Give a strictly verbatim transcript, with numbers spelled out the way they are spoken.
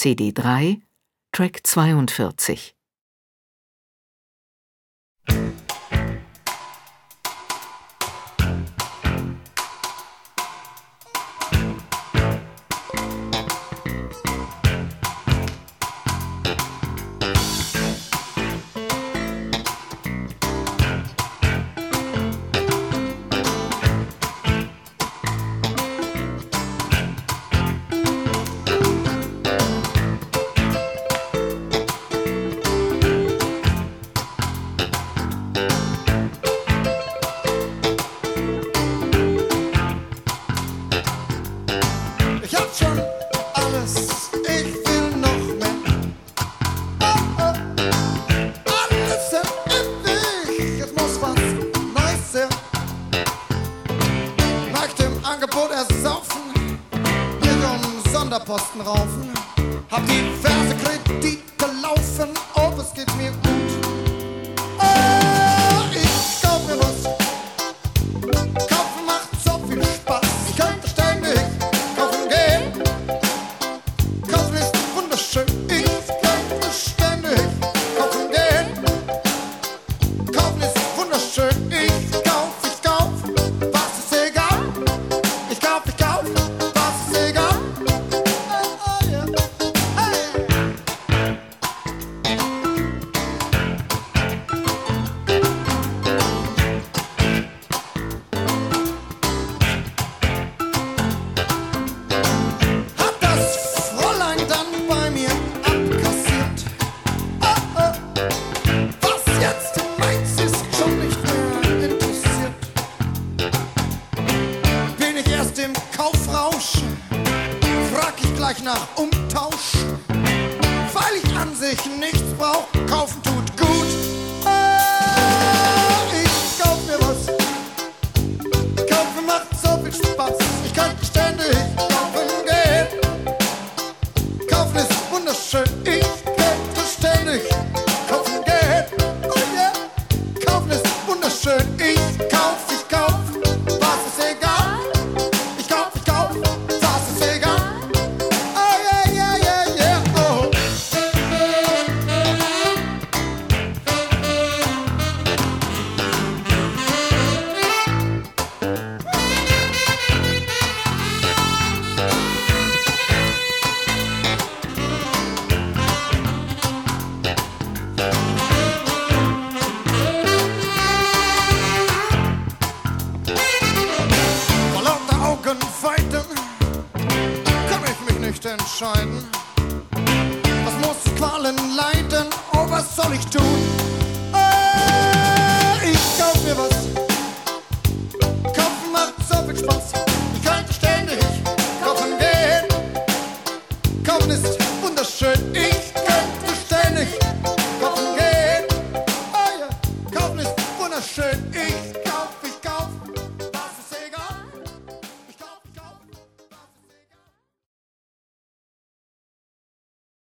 C D drei, Track zweiundvierzig. Ich hab schon alles, ich will noch mehr. Oh, oh. Alles ist ewig, es muss was Neues her. Nach dem Angebot ersaufen, ihrem Sonderposten raufen. Hab diverse Kredite laufen, oh, es geht mir gut. Oh, ich kauf mir was. Kaufen macht so viel Spaß, ich könnte ständig kaufen gehen. Kaufen ist wunderschön, ich könnte ständig kaufen gehen. Kaufen ist wunderschön, ich kauf, ich kauf, was ist egal. Ich kauf, ich kauf, was ist egal. Oh, oh, yeah. Hey. Hat das Fräulein dann bei mir abkassiert? Oh, oh. Was jetzt meins ist schon nicht mehr interessiert. Bin ich erst im Kaufrausch, frag ich gleich nach Umtausch. Weil ich an sich nichts brauch, kaufen tut gut. Oh, ich kauf mir was. Kaufen macht so viel Spaß, ich könnte ständig kaufen gehen. Kaufen ist wunderschön, ich könnte ständig kaufen gehen. Oh yeah. Kaufen ist wunderschön, ich kauf, ich kauf, was ist egal. Ich kauf, ich kauf, was ist egal. Oh yeah, yeah, yeah, yeah, oh. Vor lauter Augenweiden kann ich mich nicht entscheiden. Was muss ich Qualen leiden? Oh, was soll ich tun? Oh, ich kauf mir was. Kaufen macht so viel Spaß. Ich könnte ständig kaufen gehen. Kaufen ist wunderschön. Ich